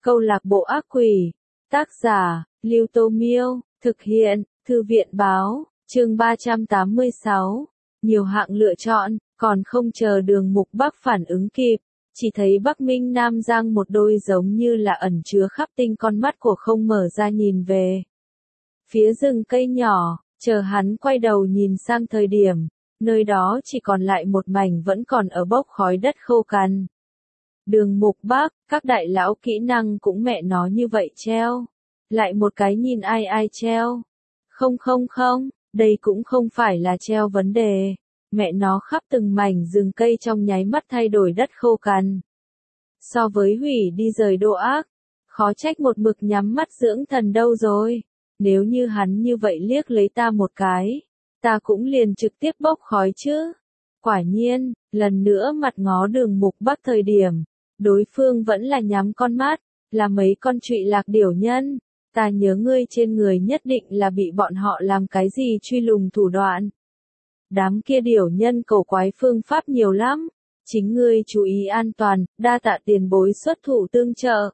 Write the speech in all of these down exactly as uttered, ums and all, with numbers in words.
Câu lạc bộ ác quỷ. Tác giả, Lưu Tô Miêu. Thực hiện, Thư viện Báo. Chương ba trăm tám mươi sáu. Nhiều hạng lựa chọn, còn không chờ Đường Mục Bắc phản ứng kịp. Chỉ thấy Bắc Minh Nam Giang một đôi giống như là ẩn chứa khắp tinh con mắt của không mở ra nhìn về phía rừng cây nhỏ, chờ hắn quay đầu nhìn sang thời điểm, nơi đó chỉ còn lại một mảnh vẫn còn ở bốc khói đất khô cằn. Đường Mục Bắc, các đại lão kỹ năng cũng mẹ nó như vậy treo. Lại một cái nhìn ai ai treo. Không không không, đây cũng không phải là treo vấn đề. Mẹ nó khắp từng mảnh rừng cây trong nháy mắt thay đổi đất khô cằn. So với hủy đi rời độ ác, khó trách một mực nhắm mắt dưỡng thần đâu rồi. Nếu như hắn như vậy liếc lấy ta một cái, ta cũng liền trực tiếp bốc khói chứ. Quả nhiên, lần nữa mặt ngó Đường Mục Bắc thời điểm, đối phương vẫn là nhắm con mắt, là mấy con trụy lạc điểu nhân. Ta nhớ ngươi trên người nhất định là bị bọn họ làm cái gì truy lùng thủ đoạn. Đám kia điểu nhân cầu quái phương pháp nhiều lắm. Chính ngươi chú ý an toàn, đa tạ tiền bối xuất thủ tương trợ.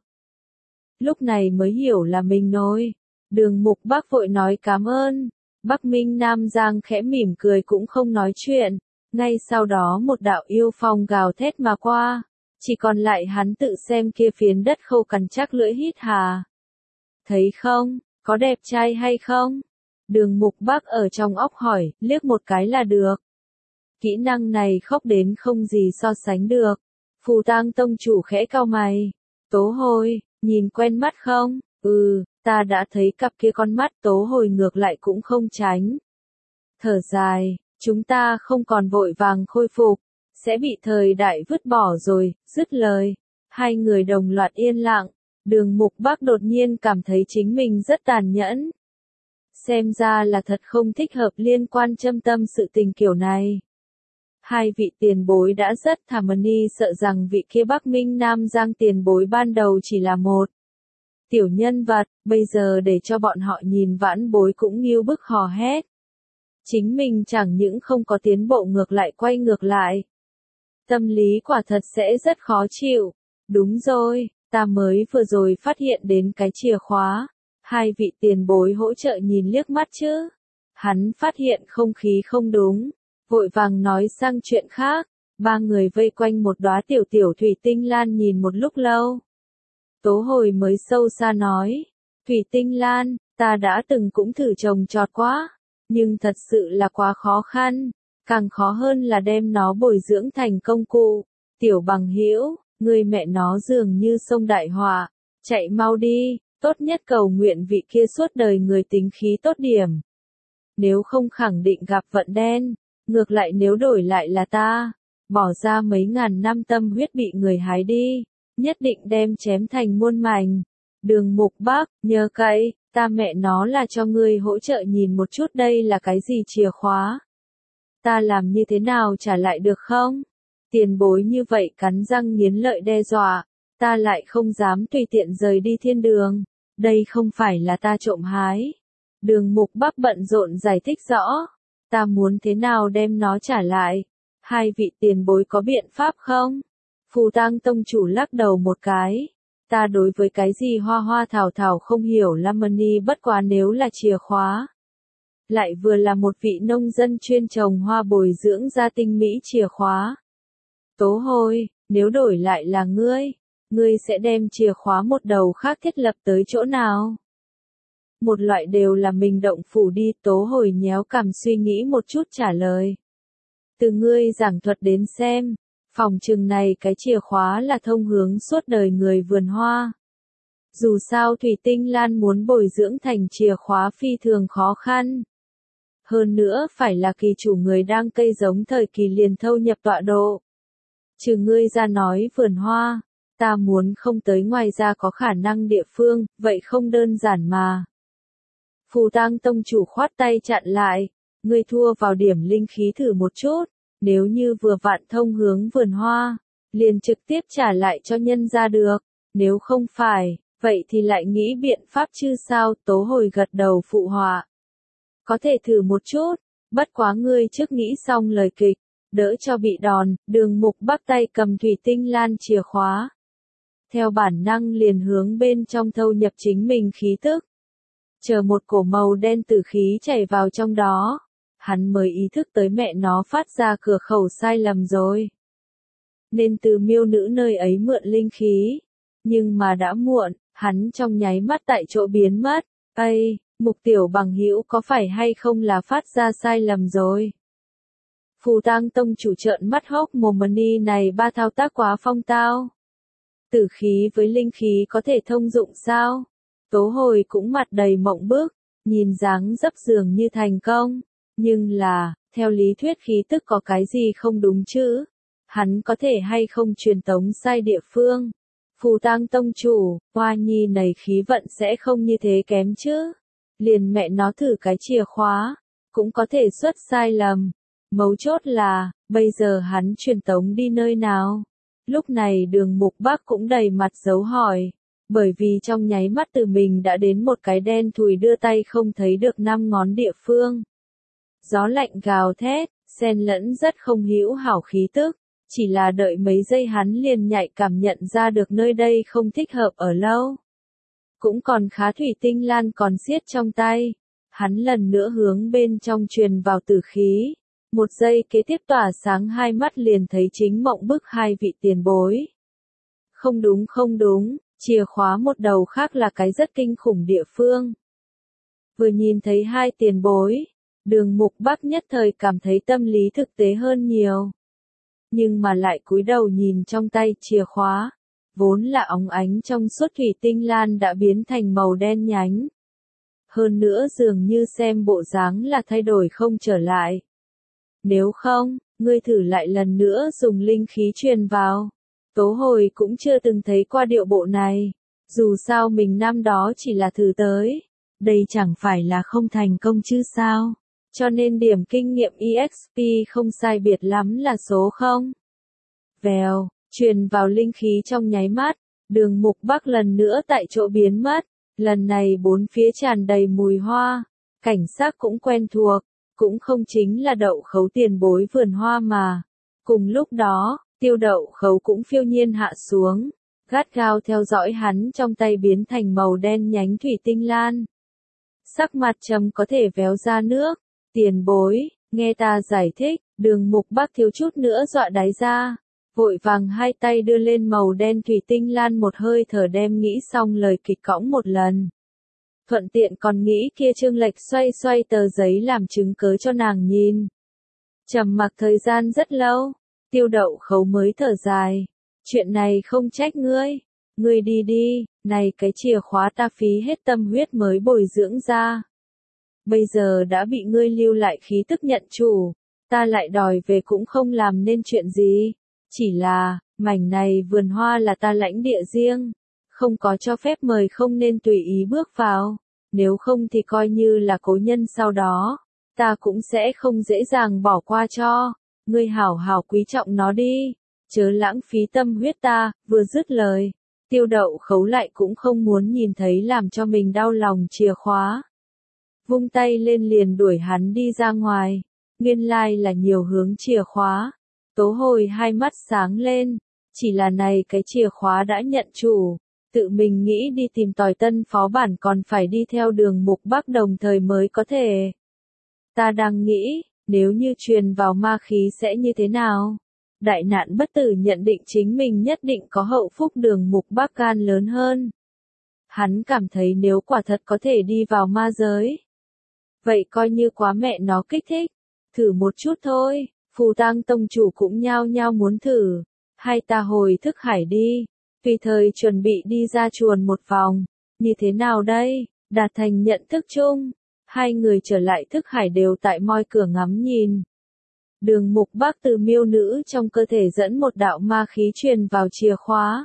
Lúc này mới hiểu là mình nối. Đường Mục Bắc vội nói cảm ơn. Bắc Minh Nam Giang khẽ mỉm cười cũng không nói chuyện. Ngay sau đó một đạo yêu phong gào thét mà qua. Chỉ còn lại hắn tự xem kia phiến đất khô cằn chắc lưỡi hít hà. Thấy không, có đẹp trai hay không? Đường Mục Bắc ở trong óc hỏi, liếc một cái là được. Kỹ năng này khốc đến không gì so sánh được. Phù Tang tông chủ khẽ cau mày. Tố Hồi, nhìn quen mắt không? Ừ, ta đã thấy cặp kia con mắt. Tố Hồi ngược lại cũng không tránh. Thở dài, chúng ta không còn vội vàng khôi phục, sẽ bị thời đại vứt bỏ rồi. Dứt lời, hai người đồng loạt yên lặng. Đường Mục Bắc đột nhiên cảm thấy chính mình rất tàn nhẫn. Xem ra là thật không thích hợp liên quan châm tâm sự tình kiểu này. Hai vị tiền bối đã rất thảm ni sợ rằng vị kia Bắc Minh Nam Giang tiền bối ban đầu chỉ là một tiểu nhân vật, bây giờ để cho bọn họ nhìn vãn bối cũng nghiêu bức hò hét. Chính mình chẳng những không có tiến bộ ngược lại quay ngược lại. Tâm lý quả thật sẽ rất khó chịu. Đúng rồi, ta mới vừa rồi phát hiện đến cái chìa khóa. Hai vị tiền bối hỗ trợ nhìn liếc mắt chứ. Hắn phát hiện không khí không đúng. Vội vàng nói sang chuyện khác. Ba người vây quanh một đóa tiểu tiểu thủy tinh lan nhìn một lúc lâu. Tố Hồi mới sâu xa nói. Thủy tinh lan, ta đã từng cũng thử trồng trọt quá. Nhưng thật sự là quá khó khăn. Càng khó hơn là đem nó bồi dưỡng thành công cụ. Tiểu bằng hữu, người mẹ nó dường như sông đại họa. Chạy mau đi, tốt nhất cầu nguyện vị kia suốt đời người tính khí tốt điểm. Nếu không khẳng định gặp vận đen. Ngược lại nếu đổi lại là ta, bỏ ra mấy ngàn năm tâm huyết bị người hái đi, nhất định đem chém thành muôn mảnh. Đường Mục Bắc, nhờ cậy, ta mẹ nó là cho ngươi hỗ trợ nhìn một chút đây là cái gì chìa khóa. Ta làm như thế nào trả lại được không? Tiền bối như vậy cắn răng nghiến lợi đe dọa, ta lại không dám tùy tiện rời đi thiên đường. Đây không phải là ta trộm hái. Đường Mục Bắc bận rộn giải thích rõ. Ta muốn thế nào đem nó trả lại? Hai vị tiền bối có biện pháp không? Phù Tang tông chủ lắc đầu một cái. Ta đối với cái gì hoa hoa thảo thảo không hiểu lắm ni bất quá nếu là chìa khóa. Lại vừa là một vị nông dân chuyên trồng hoa bồi dưỡng ra tinh mỹ chìa khóa. Tố Hồi, nếu đổi lại là ngươi, ngươi sẽ đem chìa khóa một đầu khác thiết lập tới chỗ nào? Một loại đều là mình động phủ đi. Tố Hồi nhéo cằm suy nghĩ một chút trả lời. Từ ngươi giảng thuật đến xem, phòng chừng này cái chìa khóa là thông hướng suốt đời người vườn hoa. Dù sao thủy tinh lan muốn bồi dưỡng thành chìa khóa phi thường khó khăn. Hơn nữa phải là kỳ chủ người đang cây giống thời kỳ liền thâu nhập tọa độ. Trừ ngươi ra nói vườn hoa, ta muốn không tới ngoài ra có khả năng địa phương, vậy không đơn giản mà. Phù Tang tông chủ khoát tay chặn lại, ngươi thua vào điểm linh khí thử một chút, nếu như vừa vặn thông hướng vườn hoa, liền trực tiếp trả lại cho nhân ra được, nếu không phải, vậy thì lại nghĩ biện pháp chứ sao. Tố Hồi gật đầu phụ họa. Có thể thử một chút, bất quá ngươi trước nghĩ xong lời kịch, đỡ cho bị đòn. Đường Mục Bắc tay cầm thủy tinh lan chìa khóa. theo bản năng liền hướng bên trong thâu nhập chính mình khí tức. Chờ một cổ màu đen tử khí chảy vào trong đó, hắn mới ý thức tới mẹ nó phát ra cửa khẩu sai lầm rồi. Nên từ miêu nữ nơi ấy mượn linh khí, nhưng mà đã muộn, hắn trong nháy mắt tại chỗ biến mất. Ây, Mục tiểu bằng hữu có phải hay không là phát ra sai lầm rồi? Phù Tang tông chủ trợn mắt hốc mồm, ni này ba thao tác quá phong tao. Tử khí với linh khí có thể thông dụng sao? Tố Hồi cũng mặt đầy mộng bức, nhìn dáng dấp dường như thành công, nhưng là, theo lý thuyết khí tức có cái gì không đúng chứ? Hắn có thể hay không truyền tống sai địa phương? Phù Tang tông chủ, Hoa Nhi này khí vận sẽ không như thế kém chứ? Liền mẹ nó thử cái chìa khóa, cũng có thể xuất sai lầm. Mấu chốt là, bây giờ hắn truyền tống đi nơi nào? Lúc này Đường Mục Bắc cũng đầy mặt dấu hỏi, bởi vì trong nháy mắt từ mình đã đến một cái đen thùi đưa tay không thấy được năm ngón địa phương. Gió lạnh gào thét, xen lẫn rất không hữu hảo khí tức, chỉ là đợi mấy giây hắn liền nhạy cảm nhận ra được nơi đây không thích hợp ở lâu. Cũng còn khá, thủy tinh lan còn siết trong tay, hắn lần nữa hướng bên trong truyền vào tử khí. Một giây kế tiếp tỏa sáng hai mắt liền thấy chính mộng bức hai vị tiền bối. Không đúng không đúng, chìa khóa một đầu khác là cái rất kinh khủng địa phương. Vừa nhìn thấy hai tiền bối, Đường Mục Bắc nhất thời cảm thấy tâm lý thực tế hơn nhiều. Nhưng mà lại cúi đầu nhìn trong tay chìa khóa, vốn là óng ánh trong suốt thủy tinh lan đã biến thành màu đen nhánh. Hơn nữa dường như xem bộ dáng là thay đổi không trở lại. Nếu không, ngươi thử lại lần nữa dùng linh khí truyền vào. Tố Hồi cũng chưa từng thấy qua điệu bộ này. Dù sao mình năm đó chỉ là thử tới. Đây chẳng phải là không thành công chứ sao. Cho nên điểm kinh nghiệm e ích pê không sai biệt lắm là số không. Vèo, truyền vào linh khí trong nháy mắt. Đường Mục Bắc lần nữa tại chỗ biến mất. Lần này bốn phía tràn đầy mùi hoa. Cảnh sắc cũng quen thuộc. Cũng không chính là Đậu Khấu tiền bối vườn hoa mà. Cùng lúc đó, Tiêu Đậu Khấu cũng phiêu nhiên hạ xuống, gắt gao theo dõi hắn trong tay biến thành màu đen nhánh thủy tinh lan. Sắc mặt trầm có thể véo ra nước. Tiền bối, nghe ta giải thích. Đường Mục Bắc thiếu chút nữa dọa đáy ra, vội vàng hai tay đưa lên màu đen thủy tinh lan, một hơi thở đem nghĩ xong lời kịch cõng một lần. Thuận tiện còn nghĩ kia Trương Lệch xoay xoay tờ giấy làm chứng cớ cho nàng nhìn. Trầm mặc thời gian rất lâu, Tiêu Đậu Khấu mới thở dài. Chuyện này không trách ngươi. Ngươi đi đi, này cái chìa khóa ta phí hết tâm huyết mới bồi dưỡng ra. Bây giờ đã bị ngươi lưu lại khí tức nhận chủ, ta lại đòi về cũng không làm nên chuyện gì. Chỉ là, mảnh này vườn hoa là ta lãnh địa riêng. Không có cho phép mời, không nên tùy ý bước vào. Nếu không thì coi như là cố nhân sau đó, ta cũng sẽ không dễ dàng bỏ qua cho. Ngươi hảo hảo quý trọng nó đi, chớ lãng phí tâm huyết ta. Vừa dứt lời, Tiêu Đậu Khấu lại cũng không muốn nhìn thấy làm cho mình đau lòng chìa khóa. Vung tay lên liền đuổi hắn đi ra ngoài. Nguyên lai là nhiều hướng chìa khóa. Tố Hồi hai mắt sáng lên, chỉ là này cái chìa khóa đã nhận chủ. Tự mình nghĩ đi tìm tòi tân phó bản còn phải đi theo Đường Mục Bắc đồng thời mới có thể. Ta đang nghĩ, nếu như truyền vào ma khí sẽ như thế nào? Đại nạn bất tử nhận định chính mình nhất định có hậu phúc. Đường Mục Bắc gan lớn hơn. Hắn cảm thấy nếu quả thật có thể đi vào ma giới, vậy coi như quá mẹ nó kích thích. Thử một chút thôi. Phù Tang tông chủ cũng nhao nhao muốn thử. Hai ta hồi thức hải đi. Tùy thời chuẩn bị đi ra chuồn một vòng. Như thế nào đây? Đạt thành nhận thức chung. Hai người trở lại thức hải đều tại moi cửa ngắm nhìn. Đường Mục Bắc từ miêu nữ trong cơ thể dẫn một đạo ma khí truyền vào chìa khóa.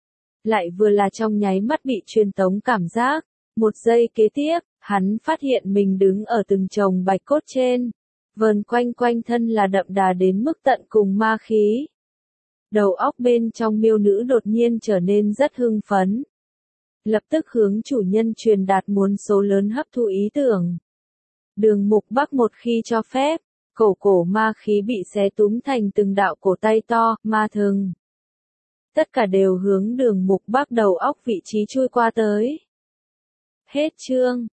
Lại vừa là trong nháy mắt bị truyền tống cảm giác. Một giây kế tiếp, hắn phát hiện mình đứng ở từng chồng bạch cốt trên. Vờn quanh quanh thân là đậm đà đến mức tận cùng ma khí. Đầu óc bên trong miêu nữ đột nhiên trở nên rất hưng phấn. Lập tức hướng chủ nhân truyền đạt muốn số lớn hấp thụ ý tưởng. Đường Mục Bắc một khi cho phép, cổ cổ ma khí bị xé túm thành từng đạo cổ tay to, ma thừng. tất cả đều hướng đường Mục Bắc đầu óc vị trí chui qua tới. Hết chương.